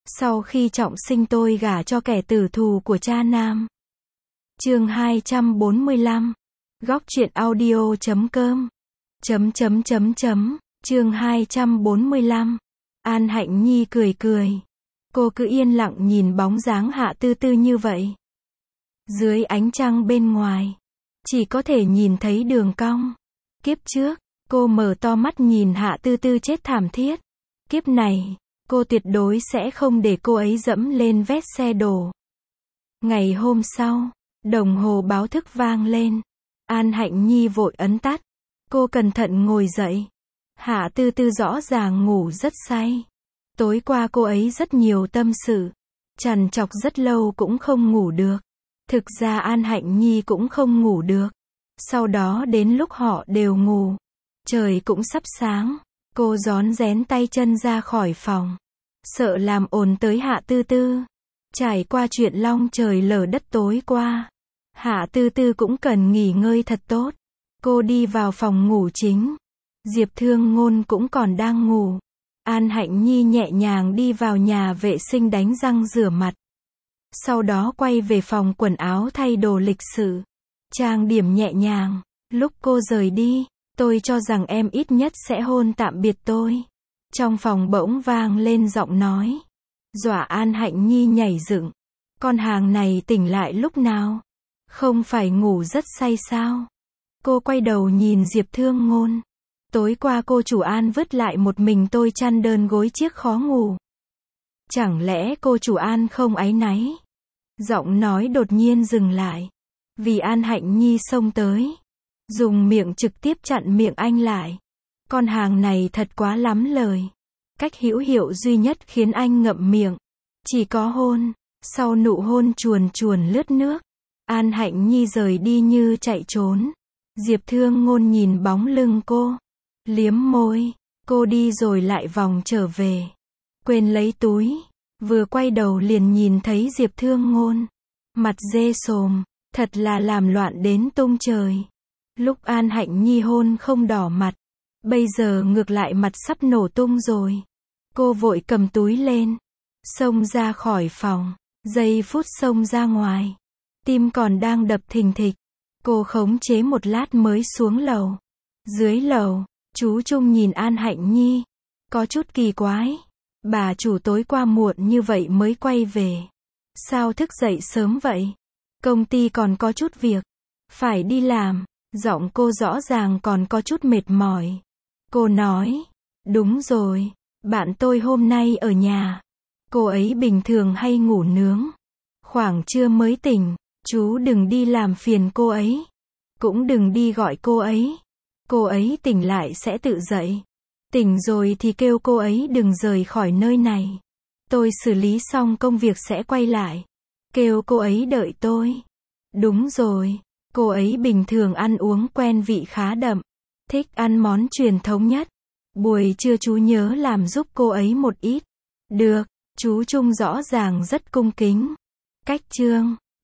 Sau khi trọng sinh tôi gả cho kẻ tử thù của cha nam. Chương 245. Góc truyện audio.com. Chương 245. An Hạnh Nhi cười cười. Cô cứ yên lặng nhìn bóng dáng Hạ Tư Tư như vậy. Dưới ánh trăng bên ngoài, chỉ có thể nhìn thấy đường cong. Kiếp trước, cô mở to mắt nhìn Hạ Tư Tư chết thảm thiết. Kiếp này, cô tuyệt đối sẽ không để cô ấy dẫm lên vết xe đổ. Ngày hôm sau, đồng hồ báo thức vang lên. An Hạnh Nhi vội ấn tắt. Cô cẩn thận ngồi dậy. Hạ Tư Tư rõ ràng ngủ rất say. Tối qua cô ấy rất nhiều tâm sự. Trằn trọc rất lâu cũng không ngủ được. Thực ra An Hạnh Nhi cũng không ngủ được. Sau đó đến lúc họ đều ngủ, trời cũng sắp sáng, cô rón rén tay chân ra khỏi phòng. Sợ làm ồn tới Hạ Tư Tư. Trải qua chuyện long trời lở đất tối qua, Hạ Tư Tư cũng cần nghỉ ngơi thật tốt. Cô đi vào phòng ngủ chính. Diệp Thương Ngôn cũng còn đang ngủ. An Hạnh Nhi nhẹ nhàng đi vào nhà vệ sinh đánh răng rửa mặt. Sau đó quay về phòng quần áo thay đồ lịch sự. Trang điểm nhẹ nhàng. Lúc cô rời đi, tôi cho rằng em ít nhất sẽ hôn tạm biệt tôi. Trong phòng bỗng vang lên giọng nói. Dọa An Hạnh Nhi nhảy dựng. Con hàng này tỉnh lại lúc nào? Không phải ngủ rất say sao? Cô quay đầu nhìn Diệp Thương Ngôn. Tối qua cô chủ An vứt lại một mình tôi chăn đơn gối chiếc khó ngủ. Chẳng lẽ cô chủ An không áy náy? Giọng nói đột nhiên dừng lại. Vì An Hạnh Nhi xông tới, dùng miệng trực tiếp chặn miệng anh lại. Con hàng này thật quá lắm lời. Cách hữu hiệu duy nhất khiến anh ngậm miệng, chỉ có hôn. Sau nụ hôn chuồn chuồn lướt nước, An Hạnh Nhi rời đi như chạy trốn. Diệp Thương Ngôn nhìn bóng lưng cô, liếm môi. Cô đi rồi lại vòng trở về, quên lấy túi. Vừa quay đầu liền nhìn thấy Diệp Thương Ngôn, mặt dê sồm, thật là làm loạn đến tung trời. Lúc An Hạnh Nhi hôn không đỏ mặt, bây giờ ngược lại mặt sắp nổ tung rồi. Cô vội cầm túi lên, xông ra khỏi phòng. Giây phút xông ra ngoài, tim còn đang đập thình thịch. Cô khống chế một lát mới xuống lầu. Dưới lầu, chú Trung nhìn An Hạnh Nhi, có chút kỳ quái. Bà chủ tối qua muộn như vậy mới quay về. Sao thức dậy sớm vậy? Công ty còn có chút việc, phải đi làm. Giọng cô rõ ràng còn có chút mệt mỏi. Cô nói, đúng rồi, bạn tôi hôm nay ở nhà. Cô ấy bình thường hay ngủ nướng, khoảng trưa mới tỉnh. Chú đừng đi làm phiền cô ấy, cũng đừng đi gọi cô ấy. Cô ấy tỉnh lại sẽ tự dậy. Tỉnh rồi thì kêu cô ấy đừng rời khỏi nơi này. Tôi xử lý xong công việc sẽ quay lại. Kêu cô ấy đợi tôi. Đúng rồi, cô ấy bình thường ăn uống quen vị khá đậm, thích ăn món truyền thống nhất. Buổi trưa chú nhớ làm giúp cô ấy một ít. Được, chú Trung rõ ràng rất cung kính. Cách chương